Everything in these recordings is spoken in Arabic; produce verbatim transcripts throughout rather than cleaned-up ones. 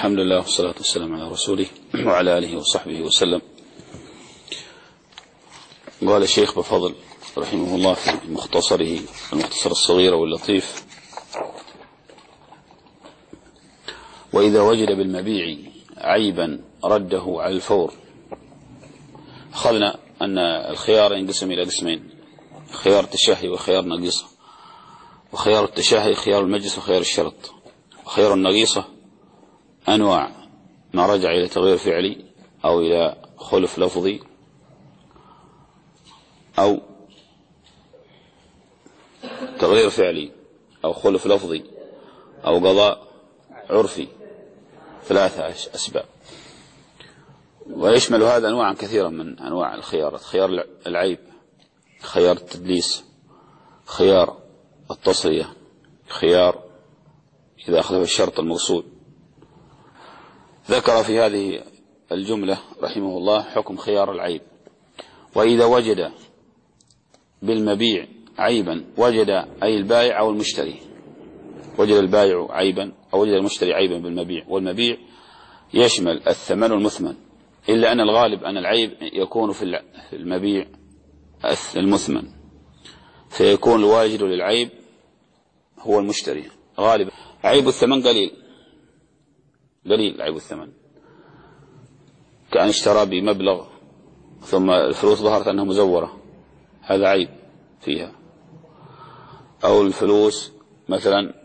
الحمد لله والصلاة والسلام على رسوله وعلى آله وصحبه وسلم. قال الشيخ بفضل رحمه الله في مختصره المختصر الصغير واللطيف: وإذا وجد بالمبيع عيبا رده على الفور. أخذنا أن الخيار ينقسم إلى قسمين: خيار التشهي وخيار نقيصة. وخيار التشهي خيار المجلس وخيار الشرط. وخيار النقيصة أنواع: ما رجع إلى تغيير فعلي أو إلى خلف لفظي أو تغيير فعلي أو خلف لفظي أو قضاء عرفي، ثلاثة أسباب. ويشمل هذا أنواعا كثيرا من أنواع الخيارات: خيار العيب، خيار التدليس، خيار التصرية، خيار إذا أخذ الشرط المقصود. ذكر في هذه الجملة رحمه الله حكم خيار العيب. وإذا وجد بالمبيع عيبا، وجد أي البائع أو المشتري، وجد البائع عيبا أو وجد المشتري عيبا بالمبيع. والمبيع يشمل الثمن والمثمن، إلا أن الغالب أن العيب يكون في المبيع المثمن، فيكون الواجد للعيب هو المشتري غالبا. عيب الثمن قليل قليل عيب الثمن، كأن اشترى بمبلغ ثم الفلوس ظهرت أنها مزورة، هذا عيب فيها. أو الفلوس مثلا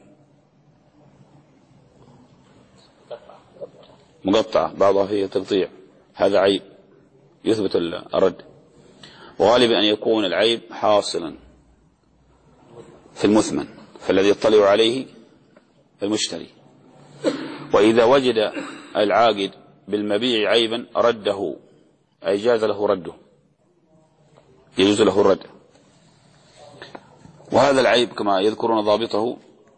مقطعة بعضها فيه تقطيع، هذا عيب يثبت الرد. وغالبا أن يكون العيب حاصلا في المثمن، فالذي يطلع عليه المشتري. وإذا وجد العاقد بالمبيع عيبا رده، أي جاز له رده، يجوز له الرد. وهذا العيب كما يذكرون ضابطه: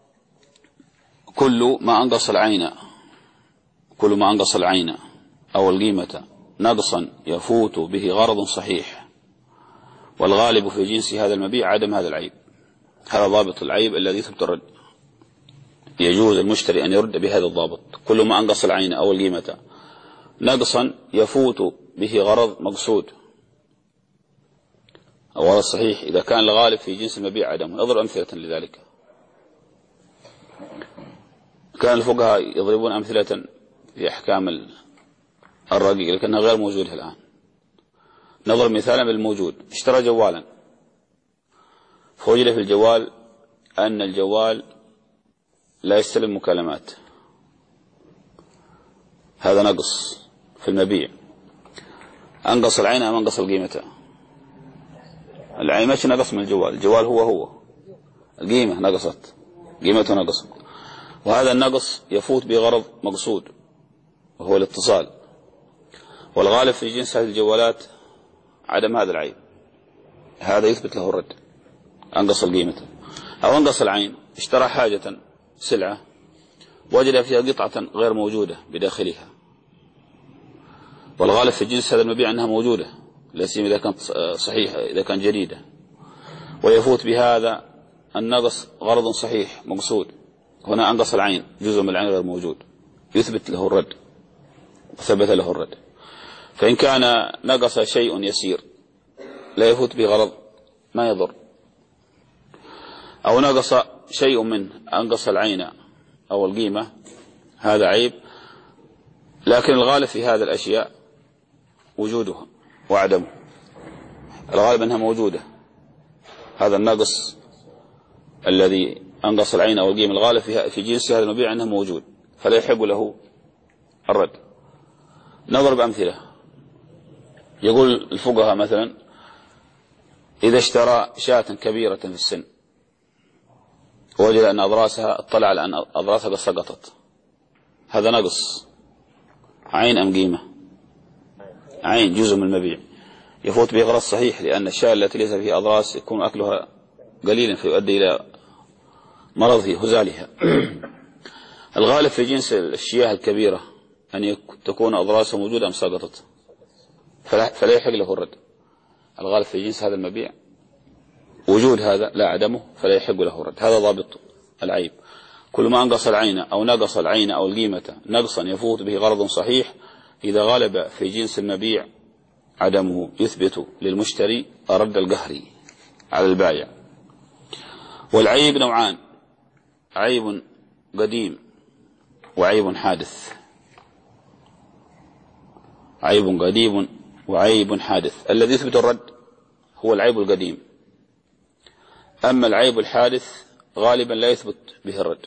كل ما أنقص العين كل ما أنقص العين أو القيمة نقصا يفوت به غرض صحيح، والغالب في جنس هذا المبيع عدم هذا العيب. هذا ضابط العيب الذي يثبت الرد، يجوز المشتري أن يرد بهذا الضابط: كل ما أنقص العين أو القيمة نقصا يفوت به غرض مقصود أو غرض صحيح، إذا كان الغالب في جنس المبيع عدم. نضرب أمثلة لذلك. كان الفقهاء يضربون أمثلة في أحكام الرقيق لكنها غير موجودة الآن. نضرب مثالا بالموجود: اشترى جوالا، فوجد في الجوال أن الجوال لا يستلم مكالمات، هذا نقص في المبيع. أنقص العين أم أنقص القيمة؟ العين ماشي نقص من الجوال، الجوال هو هو، القيمة نقصت، قيمته نقصت. وهذا النقص يفوت بغرض مقصود وهو الاتصال، والغالب في جنس هذه الجوالات عدم هذا العيب، هذا يثبت له الرد. أنقص القيمة أو أنقص العين: اشترى حاجة سلعة وجد فيها قطعة غير موجودة بداخلها، والغالب في جنس هذا المبيع أنها موجودة، لا سيما إذا كانت صحيحة، إذا كانت جديدة، ويفوت بهذا النقص غرض صحيح مقصود. هنا أنقص العين، جزء من العين غير موجود، يثبت له الرد، ثبت له الرد. فإن كان نقص شيء يسير لا يفوت به غرض ما يضر، أو نقص شيء منه أنقص العين أو القيمة، هذا عيب، لكن الغالب في هذا الأشياء وجودها وعدمه. الغالب أنها موجودة، هذا النقص الذي أنقص العين أو القيمة الغالب في جنس هذا المبيع أنه موجود، فلا يحق له الرد. نضرب أمثلة. يقول الفقهاء مثلا: إذا اشترى شاة كبيرة في السن ووجد أن أضراسها، اطلع على أن أضراسها قد سقطت، هذا نقص عين أم قيمة؟ عين، جزء من المبيع، يفوت به غرض صحيح، لأن الشاة التي ليس فيها أضراس يكون أكلها قليلا فيؤدي إلى مرض في هزالها. الغالب في جنس الشياه الكبيرة أن تكون أضراسها موجودة أم سقطت، فلا يحق له الرد. الغالب في جنس هذا المبيع وجود هذا لا عدمه، فلا يحق له الرد. هذا ضابط العيب. كل ما أنقص العين أو نقص العين أو القيمة نقصا يفوت به غرض صحيح إذا غلب في جنس المبيع عدمه يثبت للمشتري رد القهري على البائع. والعيب نوعان: عيب قديم وعيب حادث. عيب قديم وعيب حادث. الذي يثبت الرد هو العيب القديم، أما العيب الحادث غالبا لا يثبت به الرد.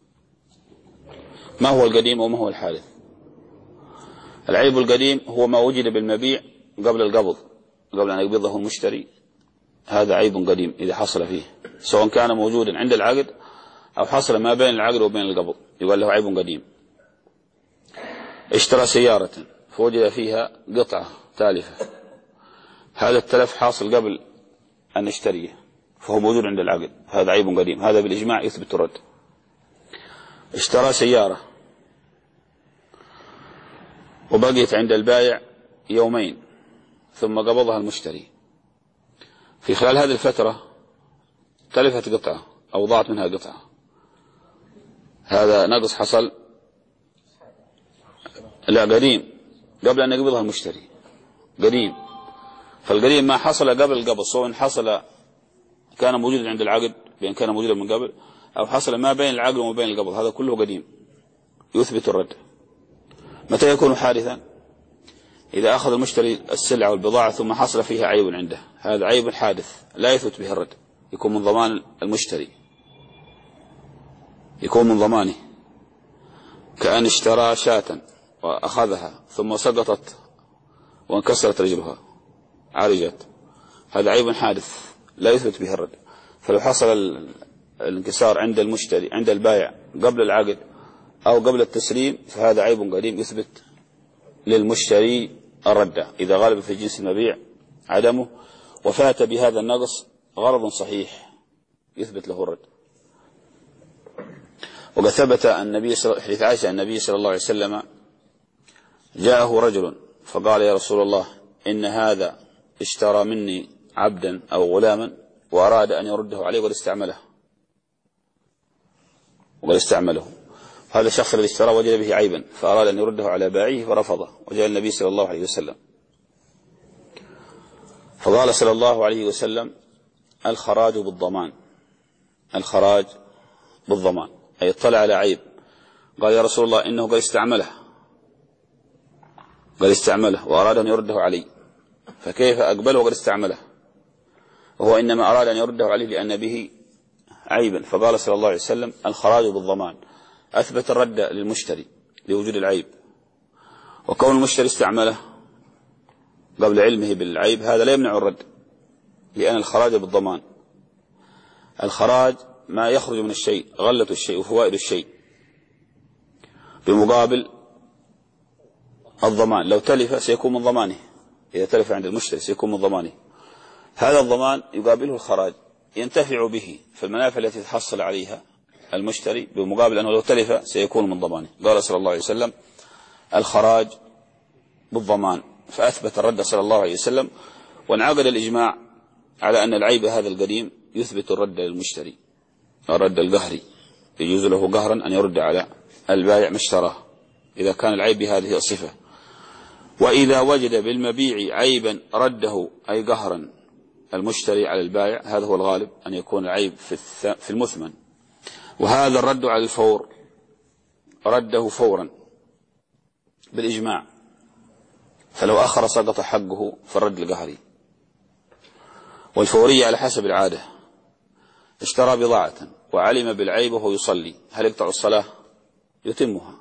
ما هو القديم وما هو الحادث؟ العيب القديم هو ما وجد بالمبيع قبل القبض، قبل أن يقبضه المشتري، هذا عيب قديم إذا حصل فيه، سواء كان موجودا عند العقد أو حصل ما بين العقد وبين القبض، يقال له عيب قديم. اشترى سيارة فوجد فيها قطعة تالفة، هذا التلف حاصل قبل أن نشتريه فهو موجود عند العقد، هذا عيب قديم، هذا بالإجماع يثبت الرد. اشترى سيارة وبقيت عند البائع يومين ثم قبضها المشتري، في خلال هذه الفترة تلفت قطعة أو ضاعت منها قطعة، هذا نقص حصل لا قديم قبل أن يقبضها المشتري، قديم. فالقديم ما حصل قبل القبض، سواء حصل كان موجودا عند العقد بأن كان موجودا من قبل أو حصل ما بين العقد وما بين القبض، هذا كله قديم يثبت الرد. متى يكون حادثا؟ إذا أخذ المشتري السلعة والبضاعة ثم حصل فيها عيب عنده، هذا عيب حادث لا يثبت به الرد، يكون من ضمان المشتري، يكون من ضمانه، كأن اشترى شاة وأخذها ثم سقطت وانكسرت رجلها عالجت، هذا عيب حادث لا يثبت به الرد. فلو حصل الانكسار عند المشتري عند البائع قبل العقد أو قبل التسليم فهذا عيب قديم يثبت للمشتري الرد إذا غلب في جنس المبيع عدمه وفات بهذا النقص غرض صحيح يثبت له الرد. وقد ثبت النبي حديث عائشة النبي صلى الله عليه وسلم جاءه رجل فقال: يا رسول الله، إن هذا اشترى مني عبدا أو غلاما وأراد أن يرده عليه وقد استعمله وقد استعمله هذا الشخص الذي اشترى وجد به عيبا فأراد أن يرده على بائعه فرفضه، وجاء النبي صلى الله عليه وسلم فقال صلى الله عليه وسلم: الخراج بالضمان، الخراج بالضمان، أي اطلع على عيب، قال: يا رسول الله، إنه قد استعمله قد استعمله وأراد أن يرده علي، فكيف أقبله وقد استعمله؟ وهو إنما أراد أن يرده عليه لأن به عيبا. فقال صلى الله عليه وسلم: الخراج بالضمان، أثبت الرد للمشتري لوجود العيب، وكون المشتري استعمله قبل علمه بالعيب هذا لا يمنع الرد، لأن الخراج بالضمان. الخراج ما يخرج من الشيء، غلة الشيء وفوائد الشيء، بمقابل الضمان. لو تلف سيكون من ضمانه، إذا تلف عند المشتري سيكون من ضمانه، هذا الضمان يقابله الخراج ينتفع به في المنافع التي تحصل عليها المشتري، بمقابل أنه لو تلف سيكون من ضمانه. قال صلى الله عليه وسلم: الخراج بالضمان، فأثبت الرد صلى الله عليه وسلم. وانعقد الإجماع على أن العيب هذا القديم يثبت الرد للمشتري، الرد القهري، يجوز له قهرا أن يرد على البائع ما اشتراه إذا كان العيب بهذه الصفة. وإذا وجد بالمبيع عيبا رده أي قهرا المشتري على البائع، هذا هو الغالب أن يكون العيب في المثمن، وهذا الرد على الفور رده فورا بالإجماع، فلو أخر سقط حقه فالرد القهري. والفورية على حسب العادة، اشترى بضاعة وعلم بالعيب وهو يصلي، هل يقطع الصلاة؟ يتمها.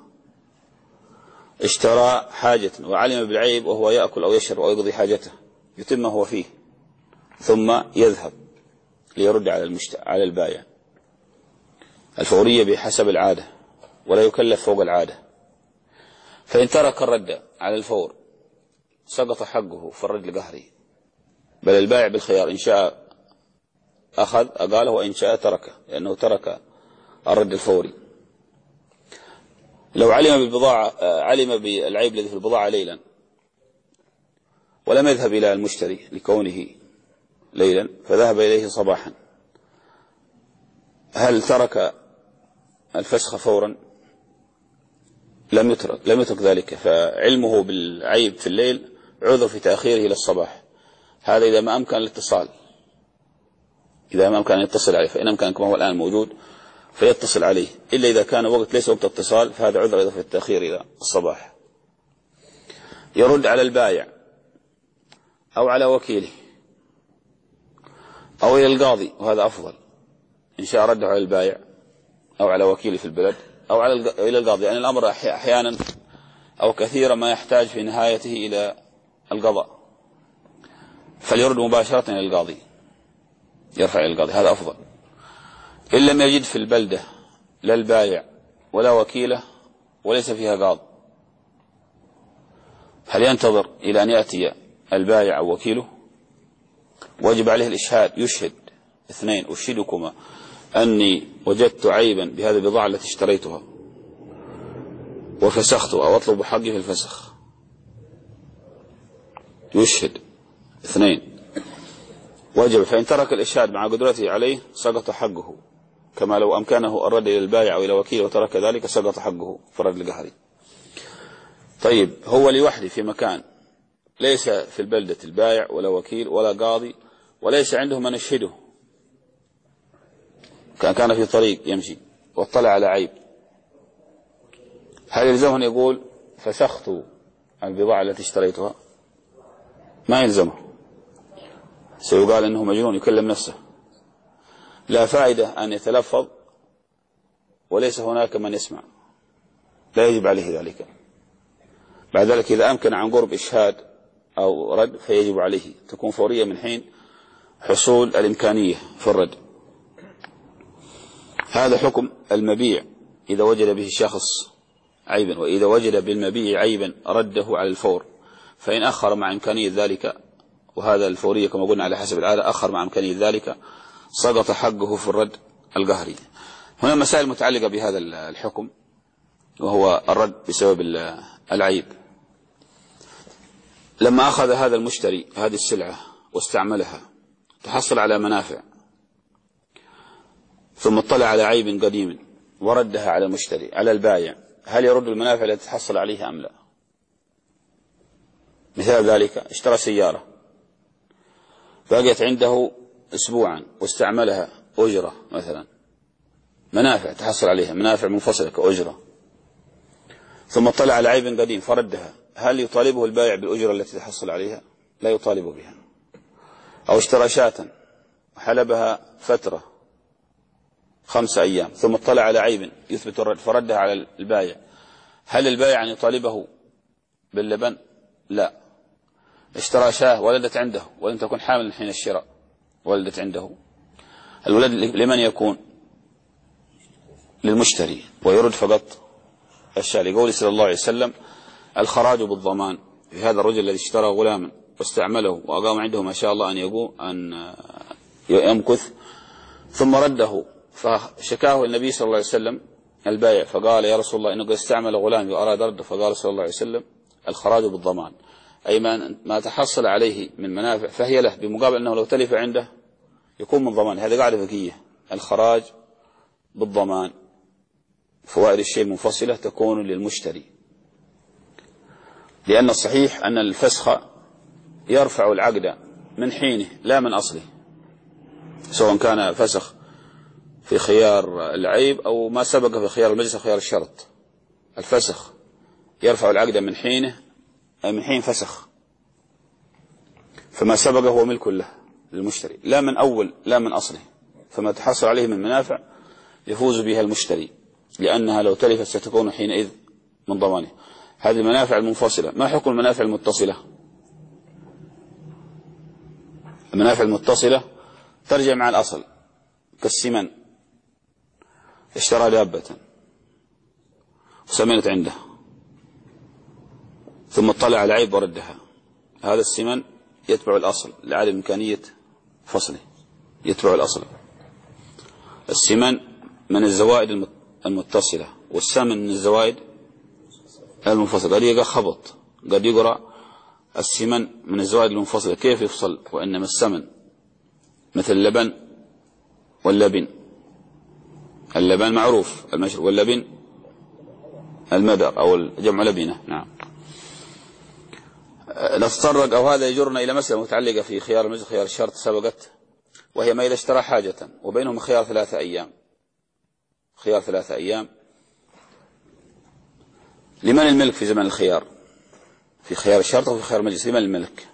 اشترى حاجة وعلم بالعيب وهو يأكل أو يشرب أو يقضي حاجته، يتمه هو فيه ثم يذهب ليرد على المشت... على البائع. الفورية بحسب العادة ولا يكلف فوق العادة، فإن ترك الرد على الفور سقط حقه فالرد القهري، بل البائع بالخيار، إن شاء أخذ أقاله وإن شاء تركه، لأنه ترك الرد الفوري. لو علم بالبضاعة علم بالعيب الذي في البضاعة ليلا ولم يذهب إلى المشتري لكونه ليلا فذهب إليه صباحا، هل ترك الفسخ فورا لم يترك لم يترك ذلك، فعلمه بالعيب في الليل عذر في تأخيره إلى الصباح. هذا إذا ما أمكن الاتصال، إذا ما أمكن أن يتصل عليه، فإن أمكن كما هو الآن موجود فيتصل عليه، إلا إذا كان وقت ليس وقت اتصال فهذا عذر إذا في التأخير إلى الصباح. يرد على البائع أو على وكيله أو إلى القاضي، وهذا أفضل إن شاء رده على البائع أو على وكيله في البلد أو على إلى القاضي، يعني الأمر أحيانا أو كثيرا ما يحتاج في نهايته إلى القضاء، فليرد مباشرة إلى القاضي، يرفع إلى القاضي، هذا أفضل. إن لم يجد في البلدة لا البائع ولا وكيله وليس فيها قاض، هل ينتظر إلى أن يأتي البائع أو وكيله؟ واجب عليه الإشهاد، يشهد اثنين: أشهدكما أني وجدت عيبا بهذه البضاعة التي اشتريتها وفسختها أو أطلب حقي في الفسخ، يشهد اثنين واجب. فإن ترك الإشهاد مع قدرته عليه سقط حقه، كما لو أمكنه الرد إلى البائع أو إلى وكيل وترك ذلك سقط حقه في الرد القهري. طيب، هو لوحده في مكان ليس في البلدة البائع ولا وكيل ولا قاضي وليس عنده من يشهده، كان كان في طريق يمشي واطلع على عيب، هل يلزمه أن يقول فسخت البضاعة التي اشتريتها؟ ما يلزمه، سيقال أنه مجنون يكلم نفسه، لا فائدة أن يتلفظ وليس هناك من يسمع، لا يجب عليه ذلك. بعد ذلك إذا أمكن عن قرب إشهاد أو رد فيجب عليه، تكون فورية من حين حصول الإمكانية في الرد. هذا حكم المبيع إذا وجد به الشخص عيبا، وإذا وجد بالمبيع عيبا رده على الفور، فإن أخر مع إمكانية ذلك، وهذا الفورية كما قلنا على حسب العادة، أخر مع إمكانية ذلك سقط حقه في الرد القهري. هنا مسائل متعلقة بهذا الحكم، وهو الرد بسبب العيب. لما أخذ هذا المشتري هذه السلعة واستعملها تحصل على منافع، ثم اطلع على عيب قديم وردها على المشتري على البائع، هل يرد المنافع التي تحصل عليها أم لا؟ مثال ذلك: اشترى سيارة بقيت عنده أسبوعا واستعملها أجرة مثلا، منافع تحصل عليها، منافع منفصلة كأجرة، ثم اطلع على عيب قديم فردها، هل يطالبه البائع بالأجرة التي تحصل عليها؟ لا يطالبه بها. أو اشترى شاة وحلبها فترة خمسة أيام ثم اطلع على عيب يثبت الرد فردها على البائع، هل البائع أن يطالبه باللبن؟ لا. اشترى شاة ولدت عنده ولم تكن حامل حين الشراء، ولدت عنده، الولد لمن يكون؟ للمشتري، ويرد فقط الشاة، لقوله صلى الله عليه وسلم: الخراج بالضمان. في هذا الرجل الذي اشترى غلاما واستعمله وأقام عنده ما شاء الله أن يقوم أن يمكث ثم رده، فشكاه النبي صلى الله عليه وسلم البائع، فقال: يا رسول الله إنه قد استعمل غلامي وأراد رده، فقال صلى الله عليه وسلم: الخراج بالضمان، أي ما تحصل عليه من منافع فهي له، بمقابل أنه لو تلف عنده يكون من ضمان. هذا قاعدة فقهية، الخراج بالضمان، فوائد الشيء منفصلة تكون للمشتري، لأن الصحيح أن الفسخ يرفع العقد من حينه لا من أصله، سواء كان فسخ في خيار العيب أو ما سبق في خيار المجلس خيار الشرط. الفسخ يرفع العقد من حينه، أي من حين فسخ، فما سبق هو ملك له للمشتري، لا من أول لا من أصله، فما تحصل عليه من منافع يفوز بها المشتري، لأنها لو تلفت ستكون حينئذ من ضمانه. هذه المنافع المنفصلة. ما حكم المنافع المتصلة؟ المنافع المتصلة ترجع مع الأصل، كالسمن، اشترى دابة وسمنت عنده ثم اطلع على عيب وردها، هذا السمن يتبع الأصل لعدم إمكانية فصله، يتبع الأصل. السمن من الزوائد المتصلة، والسمن من الزوائد المنفصلة. قد يقرأ خبط، قد يقرأ السمن من الزوائد المنفصلة، كيف يفصل؟ وإنما السمن مثل اللبن واللبن، اللبن معروف المشروب، واللبن المدر أو جمع لبنة. نعم. نتطرق أو هذا يجرنا إلى مسألة متعلقة في خيار المجلس خيار الشرط سبقت، وهي ما إذا اشترى حاجة وبينهم خيار ثلاثة أيام. خيار ثلاثة أيام لمن الملك في زمن الخيار؟ في خيار الشرط وفي خيار المجلس لمن الملك؟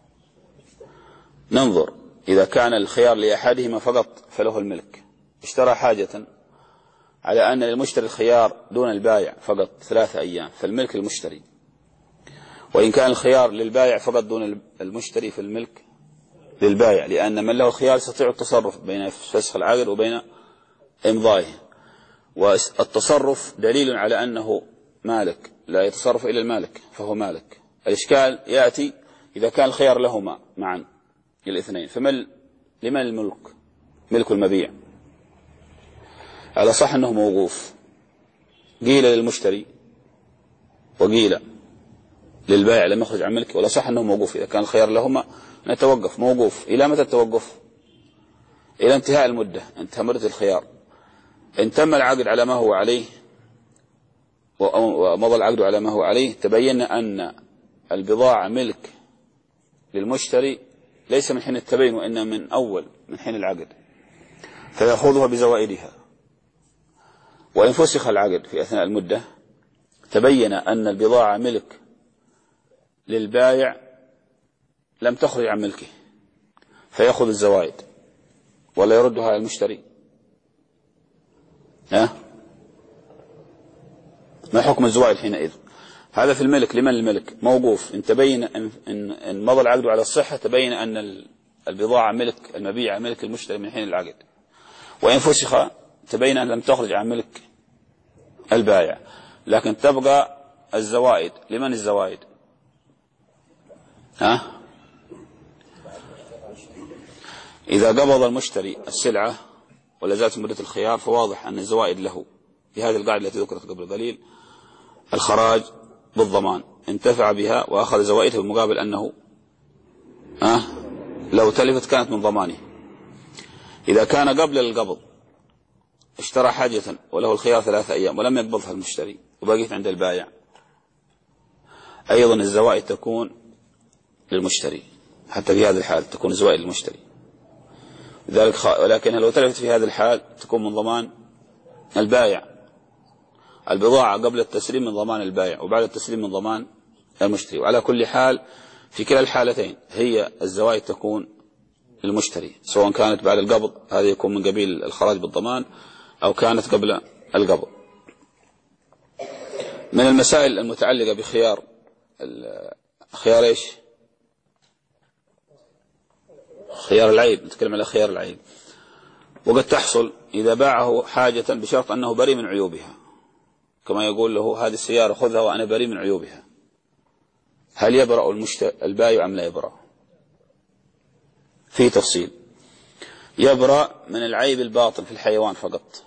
ننظر إذا كان الخيار لأحدهما فقط فله الملك. اشترى حاجة على أن للمشتري الخيار دون البائع فقط ثلاثة أيام فالملك للمشتري، وإن كان الخيار للبائع فقط دون المشتري فالملك للبائع، لأن من له الخيار يستطيع التصرف بين فسخ العقد وبين إمضائه، والتصرف دليل على أنه مالك، لا يتصرف إلا المالك فهو مالك. الإشكال يأتي إذا كان الخيار لهما معا الاثنين، فمن لمن الملك؟ ملك المبيع. على صح أنه موقوف، قيل للمشتري وقيل للبائع لم يخرج عن ملكه، ولا صح أنه موقوف. إذا كان الخيار لهما نتوقف. موقوف إلى متى التوقف؟ إلى انتهاء المدة، انتهى مدة الخيار. إن تم العقد على ما هو عليه ومضى العقد على ما هو عليه تبين أن البضاعة ملك للمشتري ليس من حين التبين وإنما من أول من حين العقد، فيأخذها بزوائدها. وإن فسخ العقد في أثناء المدة تبين أن البضاعة ملك للبائع لم تخرج عن ملكه فيأخذ الزوائد ولا يردها على المشتري. ها؟ ما حكم الزوائد حينئذ؟ هذا في الملك. لمن الملك؟ موقوف. إن تبين إن, إن مضى العقد على الصحة تبين أن البضاعة ملك المبيع ملك المشتري من حين العقد، وإن فسخ تبين أن لم تخرج عن ملك البائع، لكن تبقى الزوائد. لمن الزوائد؟ ها؟ إذا قبض المشتري السلعة ولا زالت مدة الخيار فواضح أن الزوائد له، في هذه القاعدة التي ذكرت قبل قليل: الخراج بالضمان، انتفع بها وأخذ زوائدها بالمقابل أنه أه لو تلفت كانت من ضمانه. إذا كان قبل القبض اشترى حاجة وله الخيار ثلاثة أيام ولم يقبضها المشتري وبقيت عند البائع، أيضا الزوائد تكون للمشتري، حتى في هذا الحال تكون الزوائد للمشتري ذلك خ... ولكن لو تلفت في هذا الحال تكون من ضمان البائع. البضاعة قبل التسليم من ضمان البائع وبعد التسليم من ضمان المشتري، وعلى كل حال في كلا الحالتين هي الزوائد تكون للمشتري، سواء كانت بعد القبض هذا يكون من قبيل الخراج بالضمان أو كانت قبل القبض. من المسائل المتعلقة بخيار خيار إيش؟ خيار العيب. نتكلم على خيار العيب. وقد تحصل إذا باعه حاجة بشرط أنه بريء من عيوبها، كما يقول له هذه السيارة خذها وأنا بريء من عيوبها، هل يبرأ البائع أم لا يبرأ؟ في تفصيل. يبرأ من العيب الباطن في الحيوان فقط،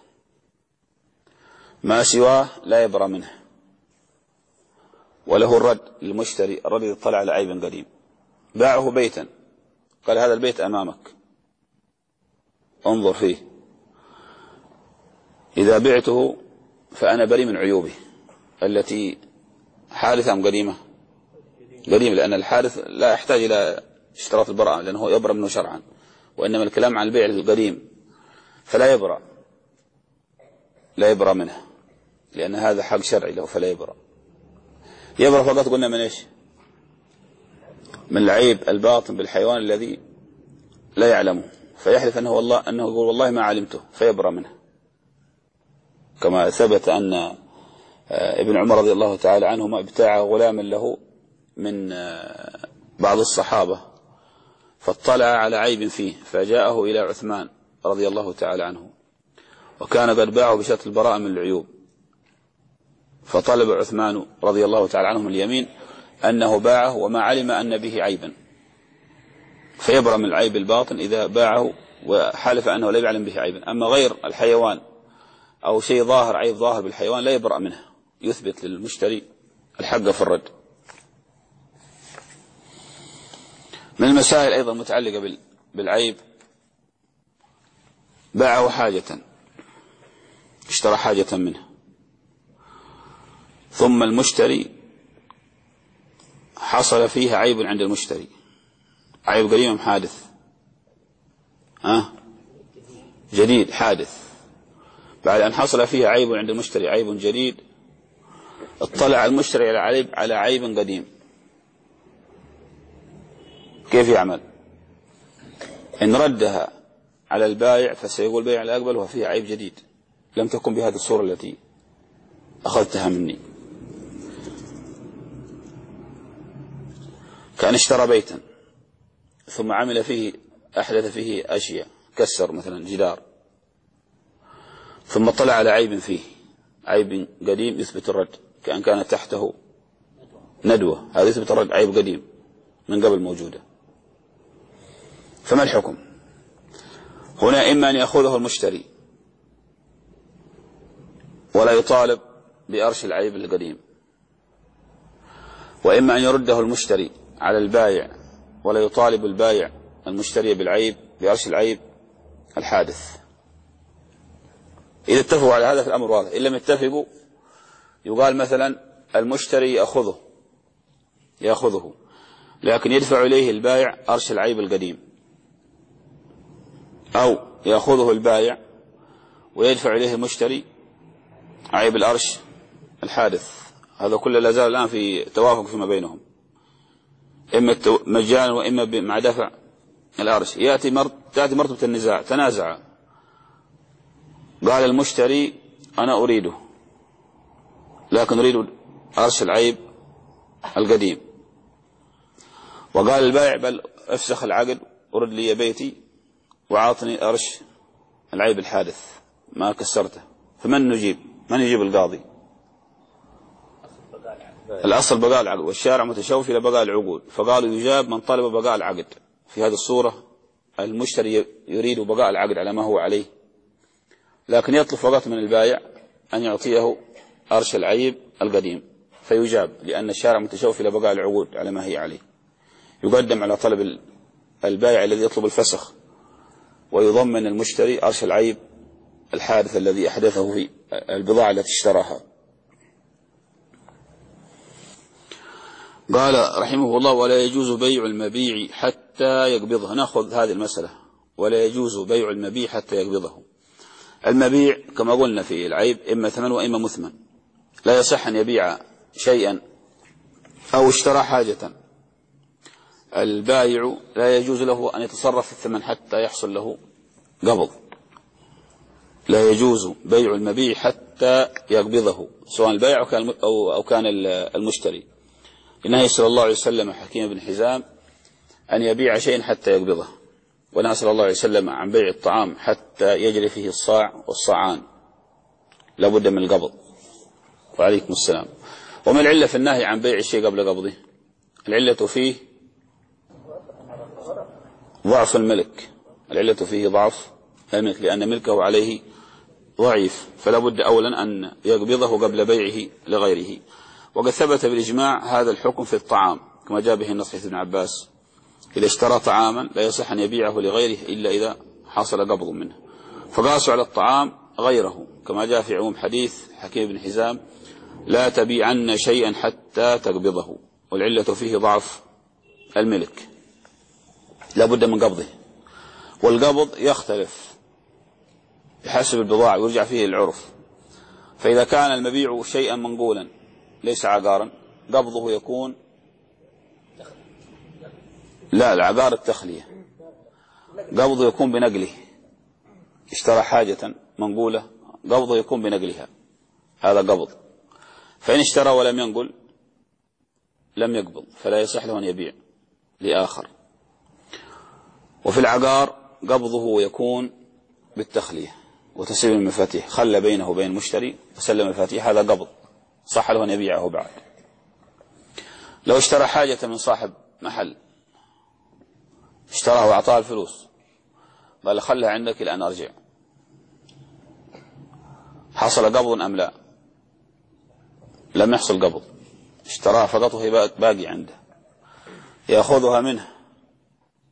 ما سواه لا يبرأ منه، وله الرد للمشتري. الرد إذا اطلع على عيب قديم. باعه بيتا قال هذا البيت أمامك انظر فيه، إذا بعته فأنا بريء من عيوبه التي حادثة أم قديمة؟ قديمة، لأن الحادث لا يحتاج إلى اشتراط البراءة لأنه يبرأ منه شرعا، وإنما الكلام عن البيع القديم فلا يبرأ لا يبرأ منه لأن هذا حق شرعي له فلا يبرأ. يبرأ فقط قلنا من إيش؟ من العيب الباطن بالحيوان الذي لا يعلمه، فيحلف أنه والله أنه يقول والله ما علمته فيبرأ منه، كما ثبت أن ابن عمر رضي الله تعالى عنهما ابتاع غلاما له من بعض الصحابة فاطلع على عيب فيه فجاءه إلى عثمان رضي الله تعالى عنه، وكان قد باعه بشرط البراءة من العيوب، فطلب عثمان رضي الله تعالى عنه اليمين أنه باعه وما علم أن به عيبا، فيبرأ من العيب الباطن إذا باعه وحلف أنه لا يعلم به عيبا. أما غير الحيوان أو شيء ظاهر عيب ظاهر بالحيوان لا يبرأ منه، يثبت للمشتري الحق في الرد. من المسائل أيضا متعلقة بالعيب: باعه حاجة اشترى حاجة منه، ثم المشتري حصل فيها عيب عند المشتري، عيب قديم حادث، أه؟ جديد حادث، بعد أن حصل فيها عيب عند المشتري عيب جديد، اطلع المشتري على عيب على عيب قديم، كيف يعمل؟ إن ردها على البائع فسيقول بيع الأقبل وفيها عيب جديد لم تكن بهذه الصورة التي أخذتها مني. كان اشترى بيتا ثم عمل فيه أحدث فيه أشياء، كسر مثلا جدار، ثم طلع على عيب فيه، عيب قديم يثبت الرد، كأن كان تحته ندوة، هذا يثبت الرد، عيب قديم من قبل موجودة. فما الحكم هنا؟ إما أن يأخذه المشتري ولا يطالب بأرش العيب القديم، وإما أن يرده المشتري على البائع ولا يطالب البائع المشتري بالعيب بأرش العيب الحادث. إذا اتفقوا على هذا في الأمر واضح، إن لم يتفقوا يقال مثلا المشتري يأخذه يأخذه لكن يدفع إليه البائع أرش العيب القديم، أو يأخذه البائع ويدفع إليه المشتري عيب الأرش الحادث. هذا كله لا زال الآن في توافق فيما بينهم، إما مجانا وإما مع دفع الأرش. يأتي مرت... تأتي مرتبة النزاع، تنازع، قال المشتري أنا أريده لكن أريد أرش العيب القديم، وقال البائع بل افسخ العقد ورد لي بيتي وعاطني أرش العيب الحادث ما كسرته. فمن نجيب؟ من يجيب؟ القاضي. الأصل بقاء العقد، والشارع متشوف إلى بقاء العقود، فقالوا يجاب من طلب بقاء العقد. في هذه الصورة المشتري يريد بقاء العقد على ما هو عليه، لكن يطلب فقط من البائع أن يعطيه أرش العيب القديم، فيجاب لأن الشارع متشوف إلى بقاء العقود على ما هي عليه. يقدم على طلب البائع الذي يطلب الفسخ، ويضمن المشتري أرش العيب الحادث الذي أحدثه في البضاعة التي اشتراها. قال رحمه الله ولا يجوز بيع المبيع حتى يقبضه. نأخذ هذه المسألة، ولا يجوز بيع المبيع حتى يقبضه. المبيع كما قلنا في العيب إما ثمن وإما مثمن، لا يصح أن يبيع شيئا أو اشترى حاجة، البائع لا يجوز له أن يتصرف في الثمن حتى يحصل له قبض. لا يجوز بيع المبيع حتى يقبضه، سواء البائع أو كان المشتري. لنهي صلى الله عليه وسلم حكيم بن حزام أن يبيع شيئا حتى يقبضه، ونهى صلى الله عليه وسلم عن بيع الطعام حتى يجري فيه الصاع والصاعان، لابد من القبض. وعليكم السلام. وما العلة في النهي عن بيع الشيء قبل قبضه؟ العلة فيه ضعف الملك، العلة فيه ضعف الملك، لأن ملكه عليه ضعيف، فلا بد أولا أن يقبضه قبل بيعه لغيره. وقد ثبت بالإجماع هذا الحكم في الطعام، كما جاء به النص حديث ابن عباس إذا اشترى طعاما لا يصح أن يبيعه لغيره إلا إذا حصل قبض منه، فقاسوا على الطعام غيره، كما جاء في عموم حديث حكيم بن حزام لا تبيعن شيئا حتى تقبضه، والعلة فيه ضعف الملك، لا بد من قبضه. والقبض يختلف بحسب البضاعة ويرجع فيه العرف، فإذا كان المبيع شيئا منقولا ليس عقارا قبضه يكون لا العقار التخلية، قبضه يكون بنقله. اشترى حاجة منقولة قبضه يكون بنقلها، هذا قبض. فإن اشترى ولم ينقل لم يقبض، فلا يصح له أن يبيع لآخر. وفي العقار قبضه يكون بالتخلية وتسليم المفاتيح، خلى بينه وبين المشتري وسلم المفاتيح، هذا قبض، صح له أن يبيعه بعد. لو اشترى حاجة من صاحب محل، اشتراه وأعطاه الفلوس، قال خلها عندك إلى أن أرجع، حصل قبض أم لا؟ لم يحصل قبض، اشتراها فقط وهي باقي عنده، يأخذها منه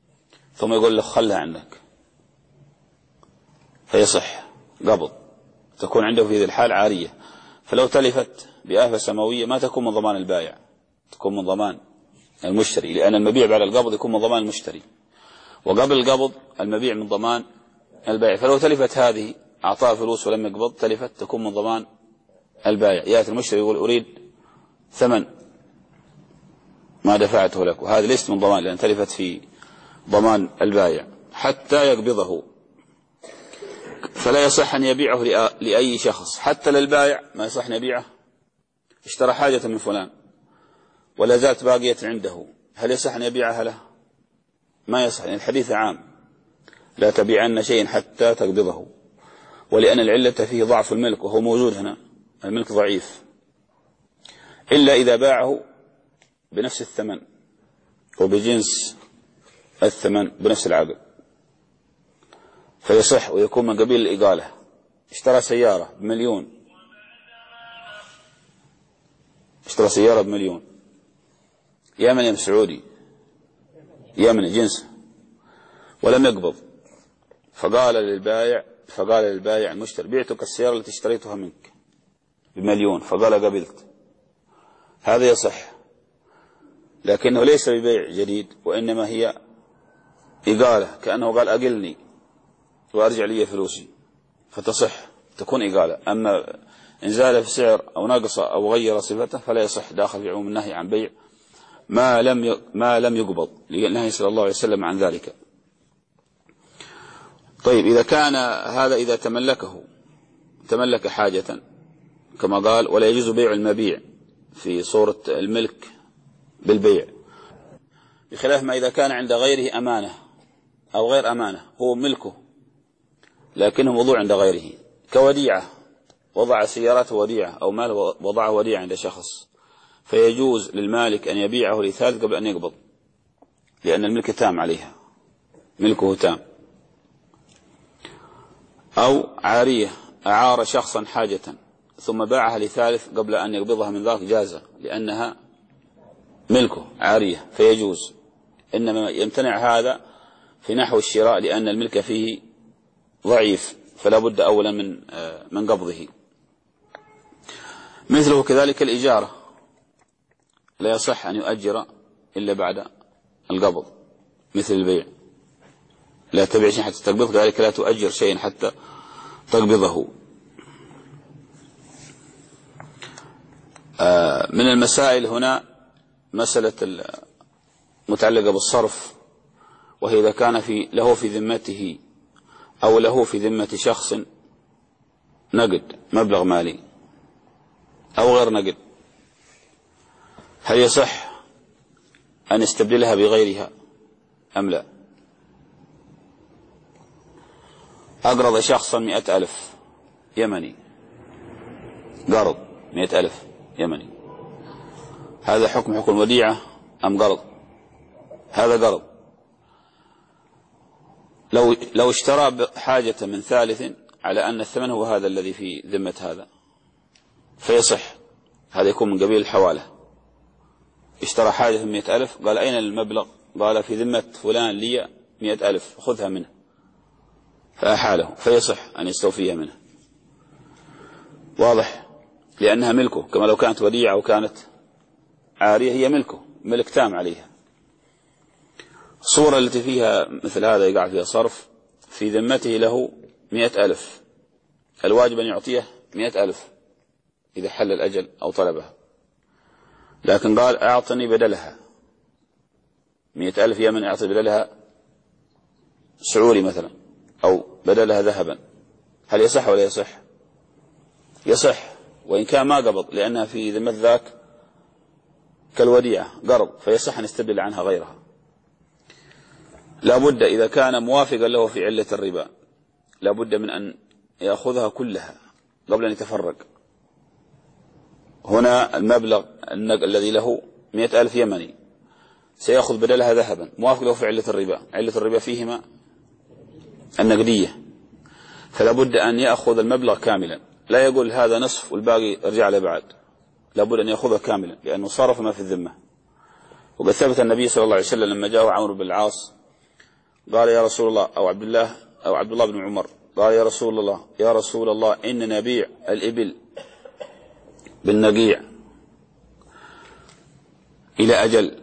ثم يقول له خلها عندك، فيصح قبض. تكون عنده في هذه الحال عارية، فلو تلفت بآفة سماوية ما تكون من ضمان البائع، تكون من ضمان المشتري، لأن المبيع بعد القبض يكون من ضمان المشتري، وقبل القبض المبيع من ضمان البائع. فلو تلفت هذه أعطاه فلوس ولم يقبض، تلفت تكون من ضمان البائع. يأتي المشتري يقول أريد ثمن ما دفعته لك، وهذا ليس من ضمان لأن تلفت في ضمان البائع حتى يقبضه. فلا يصح أن يبيعه لأي شخص، حتى للبائع ما يصح أن يبيعه. اشترى حاجة من فلان ولا زالت باقية عنده، هل يصح أن يبيعها له؟ ما يصح، لأن الحديث عام لا تبيعن شيء حتى تقبضه، ولأن العلة فيه ضعف الملك، وهو موجود هنا، الملك ضعيف، إلا إذا باعه بنفس الثمن وبجنس الثمن بنفس العقد فيصح ويكون من قبيل الإقالة. اشترى سيارة بمليون، اشترى سيارة بمليون، يمني سعودي، يمني جنس، ولم يقبض، فقال للبائع فقال للبائع المشتري بعتك السيارة التي اشتريتها منك بمليون، فقال قبلت، هذا يصح، لكنه ليس ببيع جديد، وإنما هي إقالة، كأنه قال أقلني وأرجع لي فلوسي، فتصح تكون إقالة. أما إن زال في سعر أو نقص أو غير صفته فلا يصح، داخل في عموم النهي عن بيع ما لم ما لم يقبض، لأنه صلى الله عليه وسلم عن ذلك. طيب إذا كان هذا إذا تملكه تملك حاجة كما قال، ولا يجوز بيع المبيع في صورة الملك بالبيع، بخلاف ما إذا كان عند غيره أمانة أو غير أمانة، هو ملكه لكنه موضوع عند غيره، كوديعة، وضع سيارته وديعة أو مال وضعه وديعة عند شخص، فيجوز للمالك أن يبيعه لثالث قبل أن يقبض، لأن الملك تام عليها، ملكه تام. أو عارية، أعار شخصا حاجة ثم باعها لثالث قبل أن يقبضها من ذاك، جاز لأنها ملكه عارية فيجوز، إنما يمتنع هذا في نحو الشراء لأن الملك فيه ضعيف، فلا بد أولا من من قبضه. مثله كذلك الإجارة، لا يصح أن يؤجر إلا بعد القبض، مثل البيع، لا تبيع شيء حتى تقبض، كذلك لا تؤجر شيء حتى تقبضه. من المسائل هنا مسألة متعلقة بالصرف، وهي إذا كان في له في ذمته أو له في ذمة شخص نقد مبلغ مالي أو غير نقد، هل يصح أن يستبدلها بغيرها أم لا؟ أقرض شخصا مئة ألف يمني، قرض مئة ألف يمني، هذا حكم حكم وديعة أم قرض؟ هذا قرض. لو لو اشترى حاجة من ثالث على أن الثمن هو هذا الذي في ذمة هذا فيصح، هذا يكون من قبيل الحوالة. اشترى حاجة من مئة ألف، قال أين المبلغ؟ قال في ذمة فلان لي مئة ألف، خذها منه، فأحاله، فيصح أن يستوفيها منه، واضح، لأنها ملكه، كما لو كانت وديعة أو كانت عارية هي ملكه، ملك تام عليها. الصورة التي فيها مثل هذا يقع فيها صرف، في ذمته له مئة ألف، الواجب أن يعطيه مئة ألف إذا حل الأجل أو طلبها، لكن قال أعطني بدلها مئة ألف يمن، أعطي بدلها سعوري مثلا أو بدلها ذهبا، هل يصح ولا يصح؟ يصح، وإن كان ما قبض، لأنها في ذمة ذاك كالوديعة قرض، فيصح أن يستبدل عنها غيرها. لا بد إذا كان موافقا له في علة الربا، لا بد من أن يأخذها كلها قبل أن يتفرق. هنا المبلغ الذي له مئة ألف يمني سيأخذ بدلها ذهبا، موافق له في علة الربا، علة الربا فيهما النقدية، فلا بد أن يأخذ المبلغ كاملا، لا يقول هذا نصف والباقي ارجع له بعد، لا بد أن يأخذه كاملا لأنه صرف ما في الذمة. وقد ثبت النبي صلى الله عليه وسلم لما جاءه عمرو بن العاص قال يا رسول الله، أو عبد الله أو عبد الله بن عمر، قال يا رسول الله يا رسول الله إننا نبيع الإبل بالنقيع إلى أجل،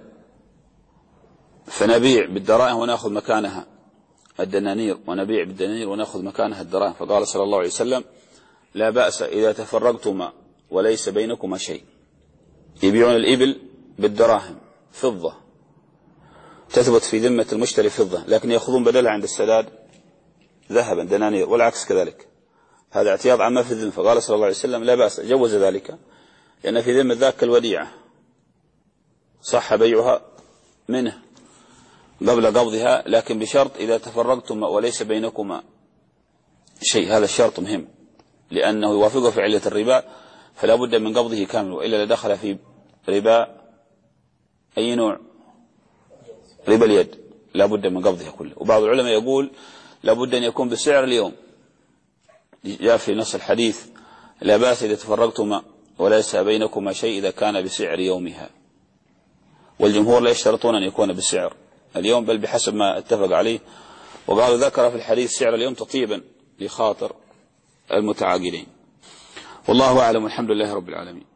فنبيع بالدراهم ونأخذ مكانها الدنانير، ونبيع بالدنانير ونأخذ مكانها الدراهم. فقال صلى الله عليه وسلم لا بأس إذا تفرقتما وليس بينكما شيء. يبيعون الإبل بالدراهم فضة تثبت في ذمة المشتري فضة، لكن يأخذون بدلها عند السداد ذهبا دنانير، والعكس كذلك، هذا اعتياض عما في الذمة. فقال صلى الله عليه وسلم لا بأس، جوز ذلك، لأن في ذمة ذاك الوديعة صح بيعها منه قبل قبضها، لكن بشرط إذا تفرقتما وليس بينكما شيء. هذا الشرط مهم لأنه يوافقه في علة الربا، فلا بد من قبضه كامل، وإلا لدخل في ربا أي نوع؟ ربا اليد، لا بد من قبضها كله. وبعض العلماء يقول لا بد أن يكون بسعر اليوم، جاء في نص الحديث لا بأس إذا تفرقتما وليس بينكما شيء إذا كان بسعر يومها. والجمهور لا يشترطون أن يكون بسعر اليوم، بل بحسب ما اتفق عليه. وقالوا ذكر في الحديث سعر اليوم تطيبا لخاطر المتعاقدين. والله أعلم، والحمد لله رب العالمين.